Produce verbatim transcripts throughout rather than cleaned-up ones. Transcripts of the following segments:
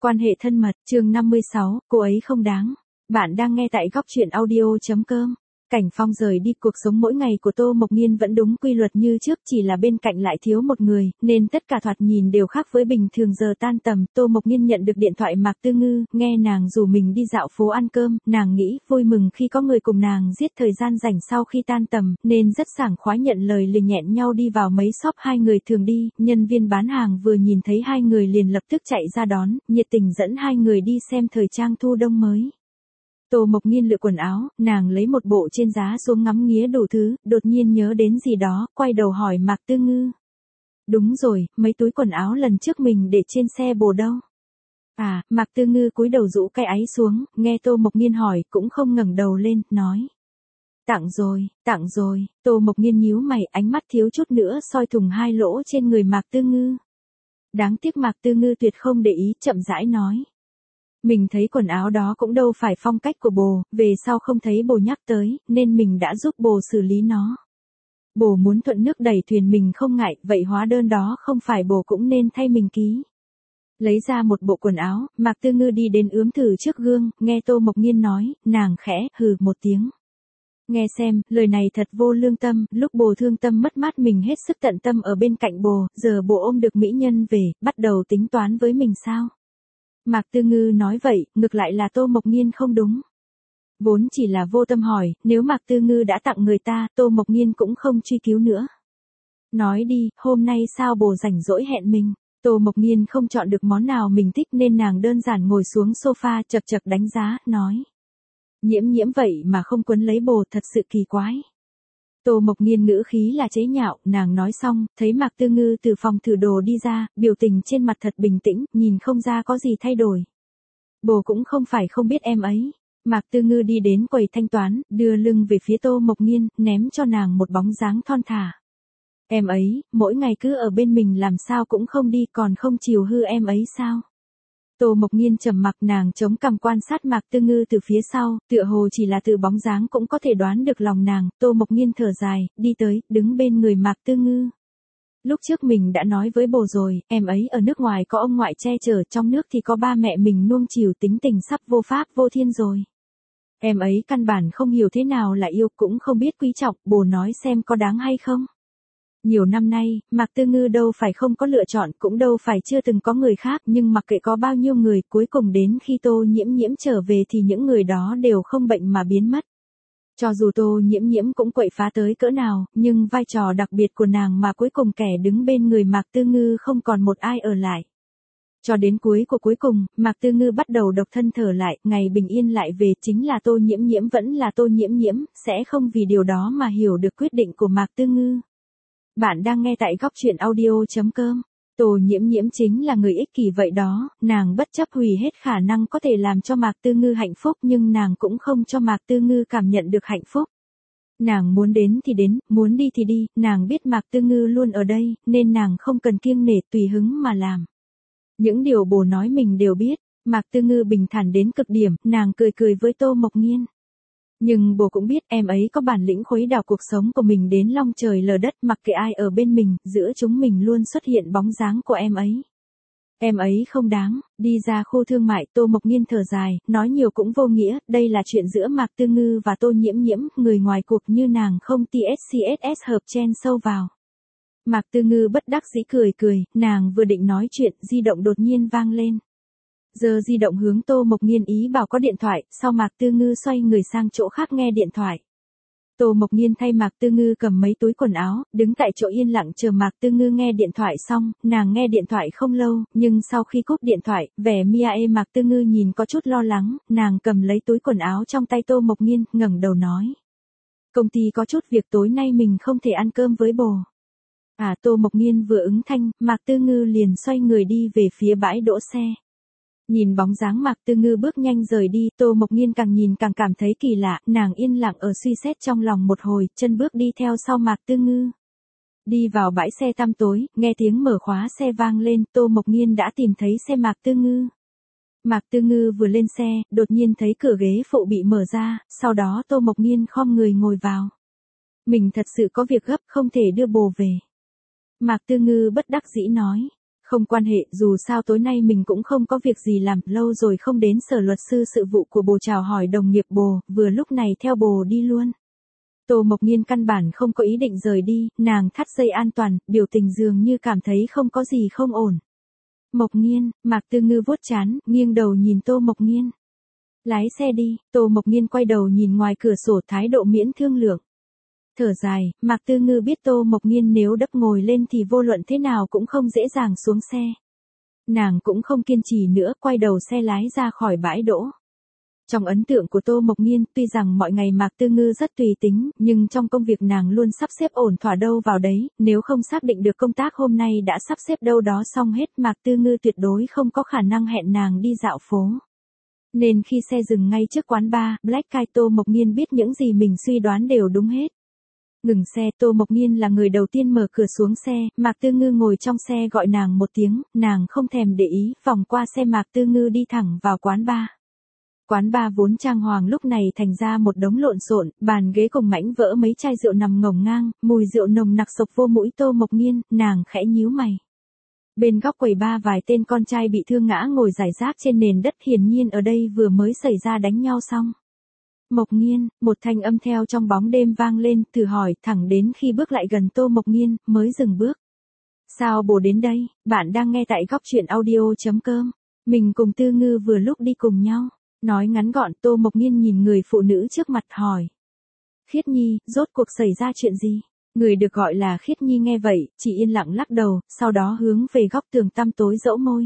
Quan hệ thân mật, chương năm mươi sáu, cô ấy không đáng. Bạn đang nghe tại góc truyện audio.com. Cảnh Phong rời đi, cuộc sống mỗi ngày của Tô Mộc Nhiên vẫn đúng quy luật như trước, chỉ là bên cạnh lại thiếu một người, nên tất cả thoạt nhìn đều khác với bình thường. Giờ tan tầm, Tô Mộc Nhiên nhận được điện thoại Mạc Tư Ngư, nghe nàng rủ mình đi dạo phố ăn cơm, nàng nghĩ vui mừng khi có người cùng nàng giết thời gian rảnh sau khi tan tầm, nên rất sảng khoái nhận lời liền nhẹn nhau đi vào mấy shop hai người thường đi. Nhân viên bán hàng vừa nhìn thấy hai người liền lập tức chạy ra đón, nhiệt tình dẫn hai người đi xem thời trang thu đông mới. Tô Mộc Nhiên lựa quần áo, nàng lấy một bộ trên giá xuống ngắm nghía đủ thứ, đột nhiên nhớ đến gì đó, quay đầu hỏi Mạc Tư Ngư. Đúng rồi, mấy túi quần áo lần trước mình để trên xe bồ đâu? À, Mạc Tư Ngư cúi đầu rũ cái áy xuống, nghe Tô Mộc Nhiên hỏi, cũng không ngẩng đầu lên, nói. Tặng rồi, tặng rồi, Tô Mộc Nhiên nhíu mày, ánh mắt thiếu chút nữa soi thủng hai lỗ trên người Mạc Tư Ngư. Đáng tiếc Mạc Tư Ngư tuyệt không để ý, chậm rãi nói. Mình thấy quần áo đó cũng đâu phải phong cách của bồ, về sau không thấy bồ nhắc tới, nên mình đã giúp bồ xử lý nó. Bồ muốn thuận nước đẩy thuyền mình không ngại, vậy hóa đơn đó không phải bồ cũng nên thay mình ký. Lấy ra một bộ quần áo, Mạc Tư Ngư đi đến ướm thử trước gương, nghe Tô Mộc Nhiên nói, nàng khẽ hừ một tiếng. Nghe xem, lời này thật vô lương tâm, lúc bồ thương tâm mất mát mình hết sức tận tâm ở bên cạnh bồ, giờ bồ ôm được mỹ nhân về, bắt đầu tính toán với mình sao? Mạc Tư Ngư nói vậy, ngược lại là Tô Mộc Nhiên không đúng. Vốn chỉ là vô tâm hỏi, nếu Mạc Tư Ngư đã tặng người ta, Tô Mộc Nhiên cũng không truy cứu nữa. Nói đi, hôm nay sao bồ rảnh rỗi hẹn mình? Tô Mộc Nhiên không chọn được món nào mình thích nên nàng đơn giản ngồi xuống sofa chật chật đánh giá, nói. Nhiễm nhiễm vậy mà không quấn lấy bồ, thật sự kỳ quái. Tô Mộc Nhiên ngữ khí là chế nhạo, nàng nói xong, thấy Mạc Tư Ngư từ phòng thử đồ đi ra, biểu tình trên mặt thật bình tĩnh, nhìn không ra có gì thay đổi. Bồ cũng không phải không biết em ấy. Mạc Tư Ngư đi đến quầy thanh toán, đưa lưng về phía Tô Mộc Nhiên, ném cho nàng một bóng dáng thon thả. Em ấy, mỗi ngày cứ ở bên mình làm sao cũng không đi, còn không chiều hư em ấy sao? Tô Mộc Nhiên trầm mặc, nàng chống cằm quan sát Mạc Tư Ngư từ phía sau, tựa hồ chỉ là từ bóng dáng cũng có thể đoán được lòng nàng. Tô Mộc Nhiên thở dài, đi tới, đứng bên người Mạc Tư Ngư. Lúc trước mình đã nói với bồ rồi, em ấy ở nước ngoài có ông ngoại che chở, trong nước thì có ba mẹ mình nuông chiều, tính tình sắp vô pháp vô thiên rồi. Em ấy căn bản không hiểu thế nào là yêu, cũng không biết quý trọng, bồ nói xem có đáng hay không. Nhiều năm nay, Mạc Tư Ngư đâu phải không có lựa chọn, cũng đâu phải chưa từng có người khác, nhưng mặc kệ có bao nhiêu người, cuối cùng đến khi Tô Nhiễm Nhiễm trở về thì những người đó đều không bệnh mà biến mất. Cho dù Tô Nhiễm Nhiễm cũng quậy phá tới cỡ nào, nhưng vai trò đặc biệt của nàng mà cuối cùng kẻ đứng bên người Mạc Tư Ngư không còn một ai ở lại. Cho đến cuối của cuối cùng, Mạc Tư Ngư bắt đầu độc thân thở lại, ngày bình yên lại về, chính là Tô Nhiễm Nhiễm vẫn là Tô Nhiễm Nhiễm, sẽ không vì điều đó mà hiểu được quyết định của Mạc Tư Ngư. Bạn đang nghe tại góc truyện audio.com. Tô Nhiễm Nhiễm chính là người ích kỷ vậy đó, nàng bất chấp hủy hết khả năng có thể làm cho Mạc Tư Ngư hạnh phúc, nhưng nàng cũng không cho Mạc Tư Ngư cảm nhận được hạnh phúc. Nàng muốn đến thì đến, muốn đi thì đi, nàng biết Mạc Tư Ngư luôn ở đây, nên nàng không cần kiêng nể, tùy hứng mà làm. Những điều bồ nói mình đều biết, Mạc Tư Ngư bình thản đến cực điểm, nàng cười cười với Tô Mộc Nhiên. Nhưng bồ cũng biết em ấy có bản lĩnh khuấy đảo cuộc sống của mình đến long trời lở đất, mặc kệ ai ở bên mình, giữa chúng mình luôn xuất hiện bóng dáng của em ấy. Em ấy không đáng. Đi ra khu thương mại, Tô Mộc Nhiên thở dài, nói nhiều cũng vô nghĩa, đây là chuyện giữa Mạc Tư Ngư và Tô Nhiễm Nhiễm, người ngoài cuộc như nàng không tê ét xê ét ét hợp chen sâu vào. Mạc Tư Ngư bất đắc dĩ cười cười, nàng vừa định nói chuyện, di động đột nhiên vang lên. Giờ di động hướng Tô Mộc Nhiên ý bảo có điện thoại, sau Mạc Tư Ngư xoay người sang chỗ khác nghe điện thoại. Tô Mộc Nhiên thay Mạc Tư Ngư cầm mấy túi quần áo, đứng tại chỗ yên lặng chờ Mạc Tư Ngư nghe điện thoại xong, nàng nghe điện thoại không lâu, nhưng sau khi cúp điện thoại, vẻ mia ê Mạc Tư Ngư nhìn có chút lo lắng, nàng cầm lấy túi quần áo trong tay Tô Mộc Nhiên, ngẩng đầu nói. Công ty có chút việc tối nay mình không thể ăn cơm với bồ. À, Tô Mộc Nhiên vừa ứng thanh, Mạc Tư Ngư liền xoay người đi về phía bãi đỗ xe. Nhìn bóng dáng Mạc Tư Ngư bước nhanh rời đi, Tô Mộc Nhiên càng nhìn càng cảm thấy kỳ lạ, nàng yên lặng ở suy xét trong lòng một hồi, chân bước đi theo sau Mạc Tư Ngư. Đi vào bãi xe tăm tối, nghe tiếng mở khóa xe vang lên, Tô Mộc Nhiên đã tìm thấy xe Mạc Tư Ngư. Mạc Tư Ngư vừa lên xe, đột nhiên thấy cửa ghế phụ bị mở ra, sau đó Tô Mộc Nhiên khom người ngồi vào. Mình thật sự có việc gấp, không thể đưa bồ về. Mạc Tư Ngư bất đắc dĩ nói. Không quan hệ, dù sao tối nay mình cũng không có việc gì làm, lâu rồi không đến sở luật sư sự vụ của bồ chào hỏi đồng nghiệp bồ, vừa lúc này theo bồ đi luôn. Tô Mộc Nhiên căn bản không có ý định rời đi, nàng thắt dây an toàn, biểu tình dường như cảm thấy không có gì không ổn. Mộc Nhiên, Mạc Tư Ngư vuốt trán, nghiêng đầu nhìn Tô Mộc Nhiên. Lái xe đi, Tô Mộc Nhiên quay đầu nhìn ngoài cửa sổ, thái độ miễn thương lượng. Thở dài, Mạc Tư Ngư biết Tô Mộc Nhiên nếu đắp ngồi lên thì vô luận thế nào cũng không dễ dàng xuống xe. Nàng cũng không kiên trì nữa, quay đầu xe lái ra khỏi bãi đỗ. Trong ấn tượng của Tô Mộc Nhiên, tuy rằng mọi ngày Mạc Tư Ngư rất tùy tính, nhưng trong công việc nàng luôn sắp xếp ổn thỏa đâu vào đấy, nếu không xác định được công tác hôm nay đã sắp xếp đâu đó xong hết, Mạc Tư Ngư tuyệt đối không có khả năng hẹn nàng đi dạo phố. Nên khi xe dừng ngay trước quán bar, Black Kai, Tô Mộc Nhiên biết những gì mình suy đoán đều đúng hết. Ngừng xe, Tô Mộc Nhiên là người đầu tiên mở cửa xuống xe, Mạc Tư Ngư ngồi trong xe gọi nàng một tiếng, nàng không thèm để ý, vòng qua xe Mạc Tư Ngư đi thẳng vào quán bar. Quán bar vốn trang hoàng lúc này thành ra một đống lộn xộn, bàn ghế cùng mảnh vỡ mấy chai rượu nằm ngổn ngang, mùi rượu nồng nặc sộc vô mũi Tô Mộc Nhiên, nàng khẽ nhíu mày. Bên góc quầy bar vài tên con trai bị thương ngã ngồi rải rác trên nền đất, hiển nhiên ở đây vừa mới xảy ra đánh nhau xong. Mộc Nhiên, một thanh âm theo trong bóng đêm vang lên, thử hỏi, thẳng đến khi bước lại gần Tô Mộc Nhiên, mới dừng bước. Sao bồ đến đây, bạn đang nghe tại góc truyện audio.com. Mình cùng Tư Ngư vừa lúc đi cùng nhau. Nói ngắn gọn, Tô Mộc Nhiên nhìn người phụ nữ trước mặt hỏi. Khiết Nhi, rốt cuộc xảy ra chuyện gì? Người được gọi là Khiết Nhi nghe vậy, chỉ yên lặng lắc đầu, sau đó hướng về góc tường tăm tối dẫu môi.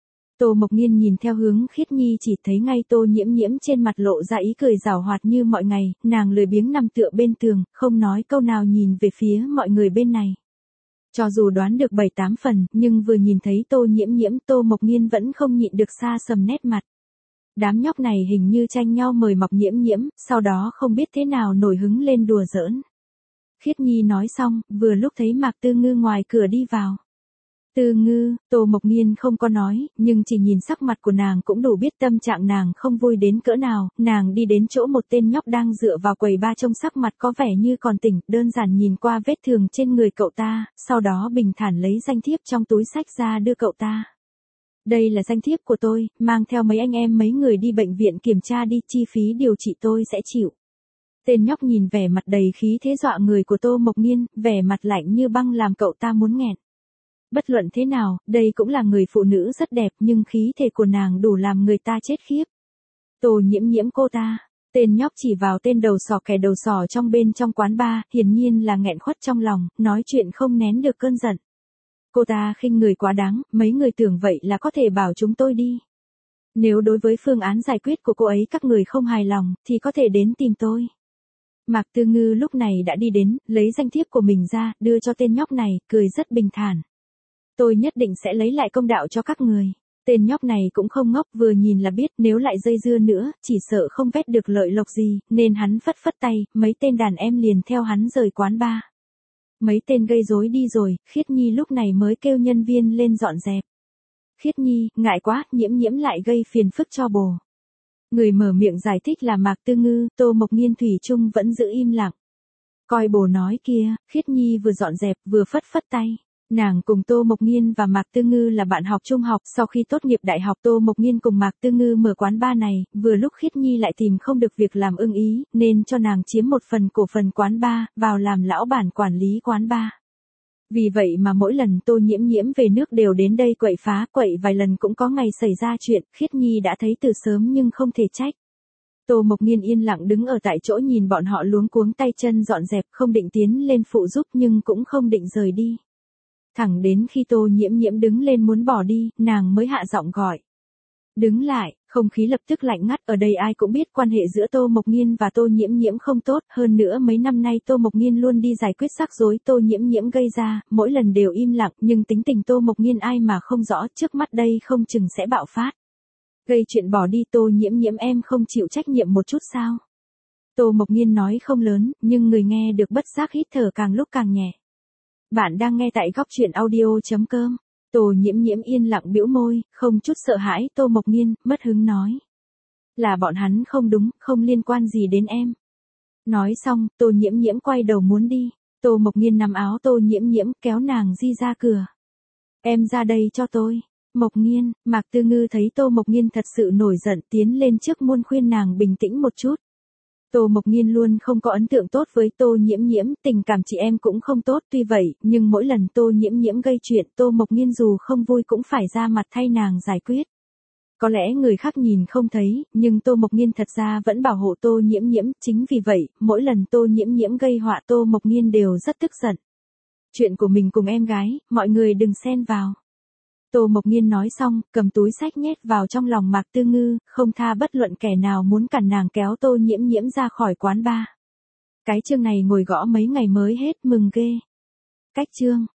Tô Mộc Nhiên nhìn theo hướng Khiết Nhi chỉ thấy ngay Tô Nhiễm Nhiễm trên mặt lộ ra ý cười giảo hoạt như mọi ngày, nàng lười biếng nằm tựa bên tường, không nói câu nào nhìn về phía mọi người bên này. Cho dù đoán được bảy tám phần, nhưng vừa nhìn thấy Tô Nhiễm Nhiễm, Tô Mộc Nhiên vẫn không nhịn được xa sầm nét mặt. Đám nhóc này hình như tranh nhau mời mọc Nhiễm Nhiễm, sau đó không biết thế nào nổi hứng lên đùa giỡn. Khiết Nhi nói xong, vừa lúc thấy Mạc Tư Ngư ngoài cửa đi vào. Tư Ngư, Tô Mộc Nhiên không có nói, nhưng chỉ nhìn sắc mặt của nàng cũng đủ biết tâm trạng nàng không vui đến cỡ nào, nàng đi đến chỗ một tên nhóc đang dựa vào quầy bar trông sắc mặt có vẻ như còn tỉnh, đơn giản nhìn qua vết thương trên người cậu ta, sau đó bình thản lấy danh thiếp trong túi xách ra đưa cậu ta. Đây là danh thiếp của tôi, mang theo mấy anh em mấy người đi bệnh viện kiểm tra đi, chi phí điều trị tôi sẽ chịu. Tên nhóc nhìn vẻ mặt đầy khí thế dọa người của Tô Mộc Nhiên, vẻ mặt lạnh như băng làm cậu ta muốn nghẹn. Bất luận thế nào, đây cũng là người phụ nữ rất đẹp nhưng khí thể của nàng đủ làm người ta chết khiếp. Tô Nhiễm Nhiễm cô ta, tên nhóc chỉ vào tên đầu sỏ kẻ đầu sỏ trong bên trong quán bar, hiển nhiên là nghẹn khuất trong lòng, nói chuyện không nén được cơn giận. Cô ta khinh người quá đáng, mấy người tưởng vậy là có thể bảo chúng tôi đi. Nếu đối với phương án giải quyết của cô ấy các người không hài lòng, thì có thể đến tìm tôi. Mạc Tư Ngư lúc này đã đi đến, lấy danh thiếp của mình ra, đưa cho tên nhóc này, cười rất bình thản. Tôi nhất định sẽ lấy lại công đạo cho các người. Tên nhóc này cũng không ngốc, vừa nhìn là biết nếu lại dây dưa nữa, chỉ sợ không vét được lợi lộc gì, nên hắn phất phất tay, mấy tên đàn em liền theo hắn rời quán bar. Mấy tên gây rối đi rồi, Khiết Nhi lúc này mới kêu nhân viên lên dọn dẹp. Khiết Nhi, ngại quá, Nhiễm Nhiễm lại gây phiền phức cho bồ. Người mở miệng giải thích là Mạc Tư Ngư, Tô Mộc Nhiên thủy chung vẫn giữ im lặng. Coi bồ nói kia, Khiết Nhi vừa dọn dẹp vừa phất phất tay. Nàng cùng Tô Mộc Nhiên và Mạc Tư Ngư là bạn học trung học, sau khi tốt nghiệp đại học Tô Mộc Nhiên cùng Mạc Tư Ngư mở quán bar này, vừa lúc Khiết Nhi lại tìm không được việc làm ưng ý, nên cho nàng chiếm một phần cổ phần quán bar, vào làm lão bản quản lý quán bar. Vì vậy mà mỗi lần Tô Nhiễm Nhiễm về nước đều đến đây quậy phá, quậy vài lần cũng có ngày xảy ra chuyện, Khiết Nhi đã thấy từ sớm nhưng không thể trách. Tô Mộc Nhiên yên lặng đứng ở tại chỗ nhìn bọn họ luống cuống tay chân dọn dẹp, không định tiến lên phụ giúp nhưng cũng không định rời đi. Thẳng đến khi Tô Nhiễm Nhiễm đứng lên muốn bỏ đi, nàng mới hạ giọng gọi. Đứng lại, không khí lập tức lạnh ngắt, ở đây ai cũng biết quan hệ giữa Tô Mộc Nhiên và Tô Nhiễm Nhiễm không tốt, hơn nữa mấy năm nay Tô Mộc Nhiên luôn đi giải quyết rắc rối Tô Nhiễm Nhiễm gây ra, mỗi lần đều im lặng, nhưng tính tình Tô Mộc Nhiên ai mà không rõ, trước mắt đây không chừng sẽ bạo phát. Gây chuyện bỏ đi Tô Nhiễm Nhiễm em không chịu trách nhiệm một chút sao? Tô Mộc Nhiên nói không lớn, nhưng người nghe được bất giác hít thở càng lúc càng nhẹ. Bạn đang nghe tại góc truyện audio.com. Tô Nhiễm Nhiễm yên lặng bĩu môi, không chút sợ hãi, Tô Mộc Nhiên, mất hứng nói. Là bọn hắn không đúng, không liên quan gì đến em. Nói xong, Tô Nhiễm Nhiễm quay đầu muốn đi. Tô Mộc Nhiên nắm áo Tô Nhiễm Nhiễm kéo nàng di ra cửa. Em ra đây cho tôi. Mộc Nghiên, Mạc Tư Ngư thấy Tô Mộc Nghiên thật sự nổi giận tiến lên trước muôn khuyên nàng bình tĩnh một chút. Tô Mộc Nghiên luôn không có ấn tượng tốt với Tô Nhiễm Nhiễm, tình cảm chị em cũng không tốt, tuy vậy, nhưng mỗi lần Tô Nhiễm Nhiễm gây chuyện, Tô Mộc Nghiên dù không vui cũng phải ra mặt thay nàng giải quyết. Có lẽ người khác nhìn không thấy, nhưng Tô Mộc Nghiên thật ra vẫn bảo hộ Tô Nhiễm Nhiễm, chính vì vậy, mỗi lần Tô Nhiễm Nhiễm gây họa Tô Mộc Nghiên đều rất tức giận. Chuyện của mình cùng em gái, mọi người đừng xen vào. Tô Mộc Nghiên nói xong, cầm túi xách nhét vào trong lòng Mạc Tư Ngư, không tha bất luận kẻ nào muốn cản nàng kéo Tô Nhiễm Nhiễm ra khỏi quán bar. Cái chương này ngồi gõ mấy ngày mới hết, mừng ghê. Cách chương